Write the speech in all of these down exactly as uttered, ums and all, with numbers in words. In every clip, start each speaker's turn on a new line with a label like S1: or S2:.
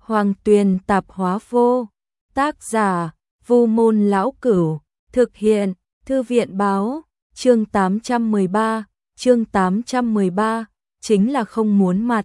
S1: Hoàng Tuyền Tạp Hóa Vô. Tác giả: Vu Môn Lão Cửu. Thực hiện: Thư viện báo. Chương tám trăm mười ba. Chương tám trăm mười ba. Chính là không muốn mặt.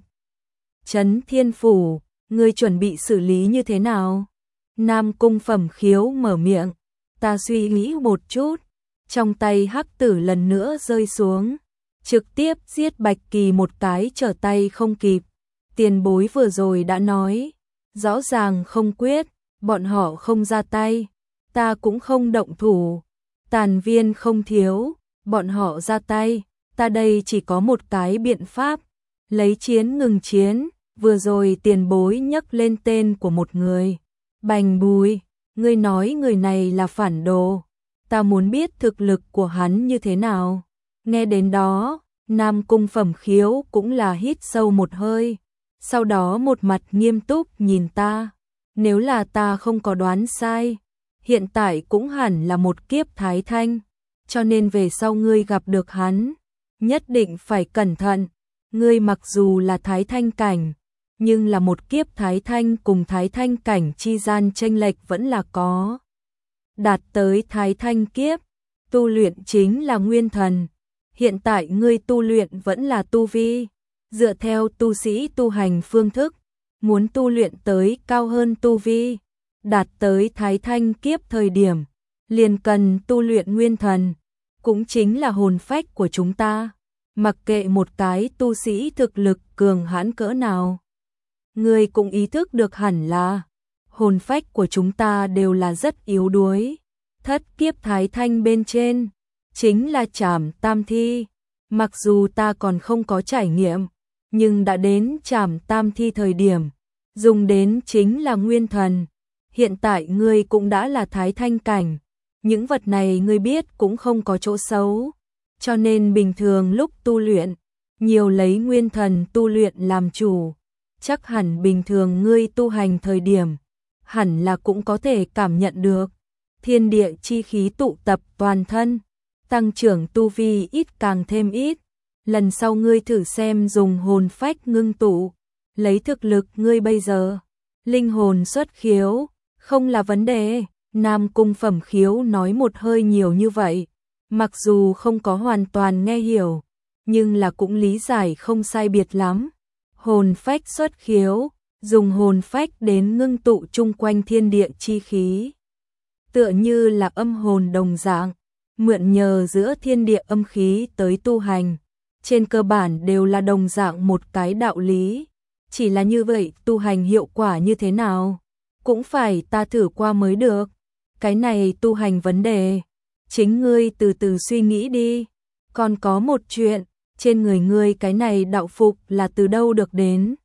S1: Trấn Thiên Phủ, ngươi chuẩn bị xử lý như thế nào? Nam Cung Phẩm Khiếu mở miệng. Ta suy nghĩ một chút. Trong tay hắc tử lần nữa rơi xuống, trực tiếp giết Bạch Kỳ một cái trở tay không kịp. Tiền bối vừa rồi đã nói, rõ ràng không quyết, bọn họ không ra tay, ta cũng không động thủ. Tàn viên không thiếu, bọn họ ra tay, ta đây chỉ có một cái biện pháp, lấy chiến ngừng chiến. Vừa rồi tiền bối nhắc lên tên của một người, Bành Bùi, ngươi nói người này là phản đồ, ta muốn biết thực lực của hắn như thế nào. Nghe đến đó, Nam Cung Phẩm Khiếu cũng là hít sâu một hơi, sau đó một mặt nghiêm túc nhìn ta. Nếu là ta không có đoán sai, hiện tại cũng hẳn là một kiếp thái thanh, cho nên về sau ngươi gặp được hắn, nhất định phải cẩn thận. Ngươi mặc dù là thái thanh cảnh, nhưng là một kiếp thái thanh cùng thái thanh cảnh chi gian chênh lệch vẫn là có. Đạt tới thái thanh kiếp, tu luyện chính là nguyên thần. Hiện tại ngươi tu luyện vẫn là tu vi, dựa theo tu sĩ tu hành phương thức, muốn tu luyện tới cao hơn tu vi, đạt tới thái thanh kiếp thời điểm, liền cần tu luyện nguyên thần, cũng chính là hồn phách của chúng ta. Mặc kệ một cái tu sĩ thực lực cường hãn cỡ nào, ngươi cũng ý thức được hẳn là hồn phách của chúng ta đều là rất yếu đuối. Thất kiếp thái thanh bên trên chính là Trảm Tam Thi. Mặc dù ta còn không có trải nghiệm, nhưng đã đến Trảm Tam Thi thời điểm, dùng đến chính là nguyên thần. Hiện tại ngươi cũng đã là thái thanh cảnh, những vật này ngươi biết cũng không có chỗ xấu, cho nên bình thường lúc tu luyện, nhiều lấy nguyên thần tu luyện làm chủ. Chắc hẳn bình thường ngươi tu hành thời điểm, hẳn là cũng có thể cảm nhận được thiên địa chi khí tụ tập toàn thân, tăng trưởng tu vi ít càng thêm ít. Lần sau ngươi thử xem dùng hồn phách ngưng tụ, lấy thực lực ngươi bây giờ, linh hồn xuất khiếu, không là vấn đề. Nam Cung Phẩm Khiếu nói một hơi nhiều như vậy, mặc dù không có hoàn toàn nghe hiểu, nhưng là cũng lý giải không sai biệt lắm. Hồn phách xuất khiếu, dùng hồn phách đến ngưng tụ chung quanh thiên địa chi khí, tựa như là âm hồn đồng dạng, mượn nhờ giữa thiên địa âm khí tới tu hành, trên cơ bản đều là đồng dạng một cái đạo lý. Chỉ là như vậy tu hành hiệu quả như thế nào, cũng phải ta thử qua mới được. Cái này tu hành vấn đề, chính ngươi từ từ suy nghĩ đi. Còn có một chuyện, trên người ngươi cái này đạo phục là từ đâu được đến?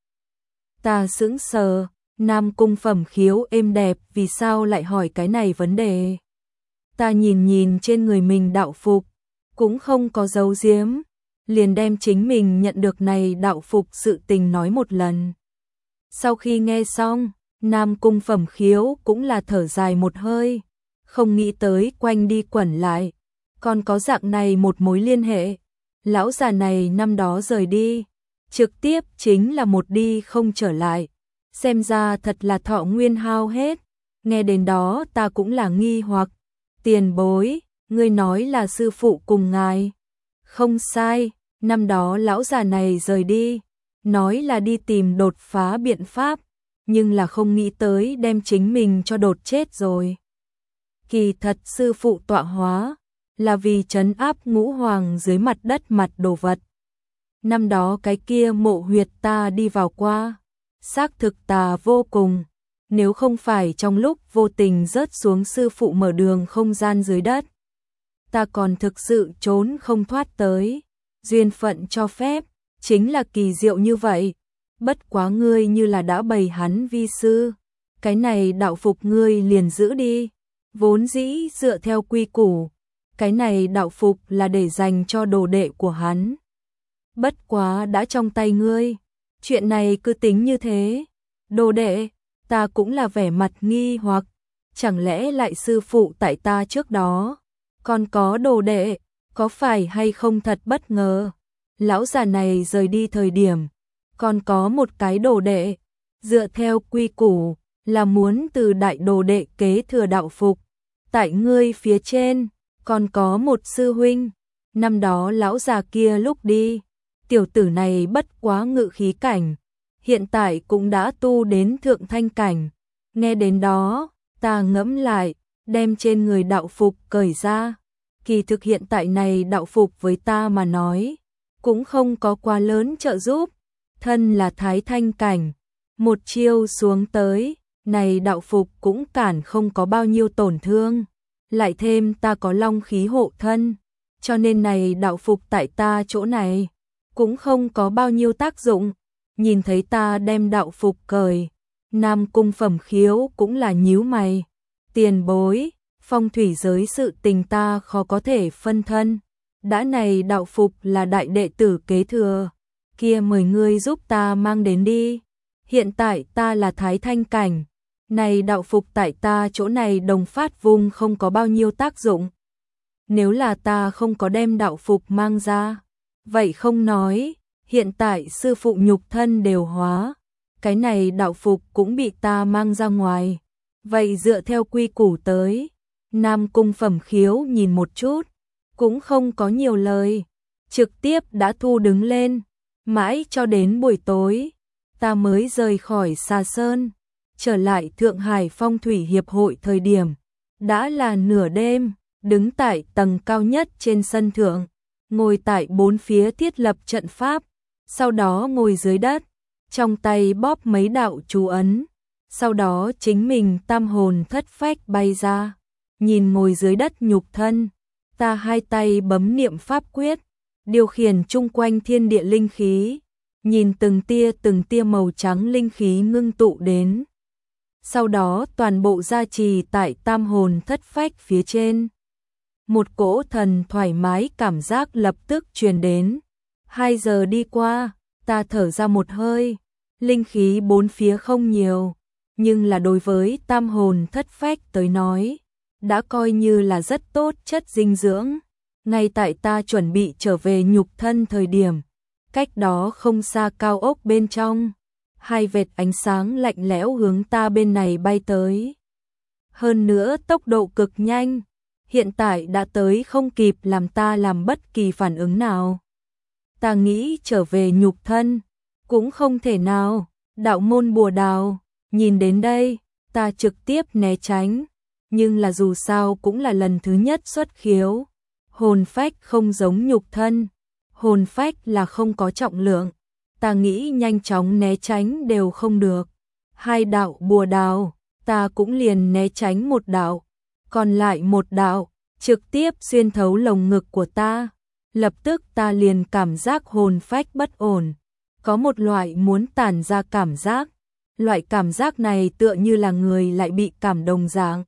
S1: Ta sững sờ, Nam Cung Phẩm Khiếu êm đẹp vì sao lại hỏi cái này vấn đề. Ta nhìn nhìn trên người mình đạo phục, cũng không có giấu giếm, liền đem chính mình nhận được này đạo phục sự tình nói một lần. Sau khi nghe xong, Nam Cung Phẩm Khiếu cũng là thở dài một hơi, không nghĩ tới quanh đi quẩn lại, còn có dạng này một mối liên hệ. Lão già này năm đó rời đi, trực tiếp chính là một đi không trở lại, xem ra thật là thọ nguyên hao hết. Nghe đến đó ta cũng là nghi hoặc, tiền bối, ngươi nói là sư phụ cùng ngài? Không sai, năm đó lão già này rời đi, nói là đi tìm đột phá biện pháp, nhưng là không nghĩ tới đem chính mình cho đột chết rồi. Kỳ thật sư phụ tọa hóa là vì trấn áp ngũ hoàng dưới mặt đất mặt đồ vật. Năm đó cái kia mộ huyệt ta đi vào qua, xác thực tà vô cùng, nếu không phải trong lúc vô tình rớt xuống sư phụ mở đường không gian dưới đất, ta còn thực sự trốn không thoát tới. Duyên phận cho phép, chính là kỳ diệu như vậy. Bất quá ngươi như là đã bày hắn vi sư, cái này đạo phục ngươi liền giữ đi. Vốn dĩ dựa theo quy củ, cái này đạo phục là để dành cho đồ đệ của hắn. Bất quá đã trong tay ngươi, chuyện này cứ tính như thế. Đồ đệ, ta cũng là vẻ mặt nghi hoặc, chẳng lẽ lại sư phụ tại ta trước đó còn có đồ đệ, có phải hay không thật bất ngờ. Lão già này rời đi thời điểm còn có một cái đồ đệ, Dựa theo quy củ, là muốn từ đại đồ đệ kế thừa đạo phục. Tại ngươi phía trên, còn có một sư huynh. Năm đó lão già kia lúc đi, tiểu tử này bất quá ngự khí cảnh, hiện tại cũng đã tu đến thượng thanh cảnh. Nghe đến đó, ta ngẫm lại, đem trên người đạo phục cởi ra. Kỳ thực hiện tại này đạo phục với ta mà nói, cũng không có quá lớn trợ giúp. Thân là thái thanh cảnh, một chiêu xuống tới, này đạo phục cũng cản không có bao nhiêu tổn thương. Lại thêm ta có long khí hộ thân, cho nên này đạo phục tại ta chỗ này cũng không có bao nhiêu tác dụng. Nhìn thấy ta đem đạo phục cởi, Nam Cung Phẩm Khiếu cũng là nhíu mày. Tiền bối, phong thủy giới sự tình ta khó có thể phân thân. Đã này đạo phục là đại đệ tử kế thừa, kia mời ngươi giúp ta mang đến đi. Hiện tại ta là thái thanh cảnh, này đạo phục tại ta chỗ này đồng phát vùng không có bao nhiêu tác dụng. Nếu là ta không có đem đạo phục mang ra, vậy không nói, hiện tại sư phụ nhục thân đều hóa, cái này đạo phục cũng bị ta mang ra ngoài. Vậy dựa theo quy củ tới, Nam Cung Phẩm Khiếu nhìn một chút, cũng không có nhiều lời, trực tiếp đã thu đứng lên. Mãi cho đến buổi tối, ta mới rời khỏi Xà Sơn, trở lại Thượng Hải Phong Thủy Hiệp hội thời điểm, đã là nửa đêm, đứng tại tầng cao nhất trên sân thượng, ngồi tại bốn phía thiết lập trận pháp, sau đó ngồi dưới đất, trong tay bóp mấy đạo chú ấn, sau đó chính mình tam hồn thất phách bay ra, nhìn ngồi dưới đất nhục thân, ta hai tay bấm niệm pháp quyết, điều khiển chung quanh thiên địa linh khí, nhìn từng tia từng tia màu trắng linh khí ngưng tụ đến. Sau đó toàn bộ gia trì tại tam hồn thất phách phía trên. Một cỗ thần thoải mái cảm giác lập tức truyền đến. Hai giờ đi qua, ta thở ra một hơi, linh khí bốn phía không nhiều, nhưng là đối với tam hồn thất phách tới nói, đã coi như là rất tốt chất dinh dưỡng. Ngay tại ta chuẩn bị trở về nhục thân thời điểm, cách đó không xa cao ốc bên trong, hai vệt ánh sáng lạnh lẽo hướng ta bên này bay tới. Hơn nữa tốc độ cực nhanh, hiện tại đã tới không kịp làm ta làm bất kỳ phản ứng nào. Ta nghĩ trở về nhục thân, cũng không thể nào. Đạo môn bùa đào, nhìn đến đây, ta trực tiếp né tránh, nhưng là dù sao cũng là lần thứ nhất xuất khiếu. Hồn phách không giống nhục thân, hồn phách là không có trọng lượng, ta nghĩ nhanh chóng né tránh đều không được. Hai đạo bùa đào, ta cũng liền né tránh một đạo, còn lại một đạo, trực tiếp xuyên thấu lồng ngực của ta. Lập tức ta liền cảm giác hồn phách bất ổn, có một loại muốn tản ra cảm giác, loại cảm giác này tựa như là người lại bị cảm đồng dạng.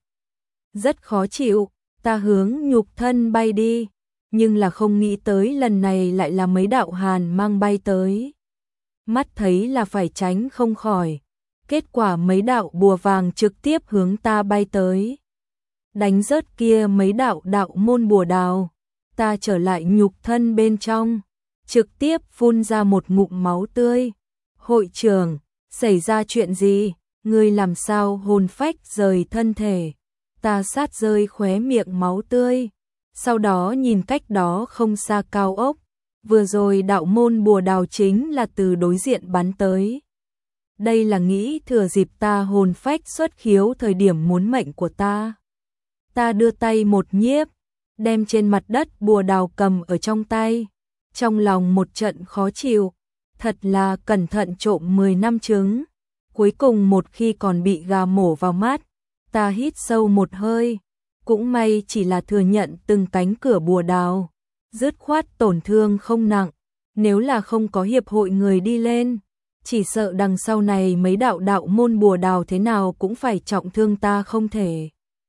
S1: Rất khó chịu, ta hướng nhục thân bay đi, nhưng là không nghĩ tới lần này lại là mấy đạo hàn mang bay tới. Mắt thấy là phải tránh không khỏi, kết quả mấy đạo bùa vàng trực tiếp hướng ta bay tới. Đánh rớt kia mấy đạo đạo môn bùa đào, ta trở lại nhục thân bên trong, trực tiếp phun ra một ngụm máu tươi. Hội trưởng, xảy ra chuyện gì? Ngươi làm sao hồn phách rời thân thể? Ta sát rơi khóe miệng máu tươi, sau đó nhìn cách đó không xa cao ốc, vừa rồi đạo môn bùa đào chính là từ đối diện bắn tới. Đây là nghĩ thừa dịp ta hồn phách xuất khiếu thời điểm muốn mệnh của ta. Ta đưa tay một nhiếp, đem trên mặt đất bùa đào cầm ở trong tay, trong lòng một trận khó chịu, thật là cẩn thận trộm mười năm trứng, cuối cùng một khi còn bị gà mổ vào mắt. Ta hít sâu một hơi, cũng may chỉ là thừa nhận từng cánh cửa bùa đào, dứt khoát tổn thương không nặng, nếu là không có hiệp hội người đi lên, chỉ sợ đằng sau này mấy đạo đạo môn bùa đào thế nào cũng phải trọng thương ta không thể.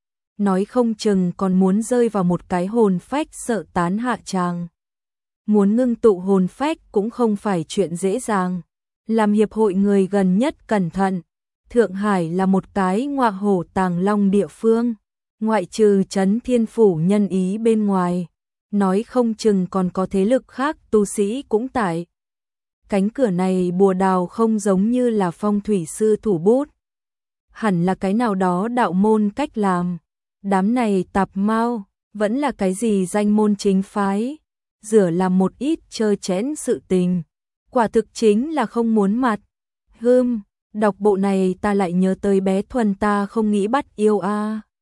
S1: Nói không chừng còn muốn rơi vào một cái hồn phách sợ tán hạ tràng. Muốn ngưng tụ hồn phách cũng không phải chuyện dễ dàng, làm hiệp hội người gần nhất cẩn thận. Thượng Hải là một cái ngọa hổ tàng long địa phương, ngoại trừ trấn Thiên Phủ nhân ý bên ngoài, nói không chừng còn có thế lực khác tu sĩ cũng tại. cánh cửa này bùa đào không giống như là phong thủy sư thủ bút. Hẳn là cái nào đó đạo môn cách làm. Đám này tạp mau, vẫn là cái gì danh môn chính phái, rửa làm một ít chơi chẽn sự tình. Quả thực chính là không muốn mặt. Hưm, đọc bộ này ta lại nhớ tới bé Thuần ta không nghĩ bắt yêu a.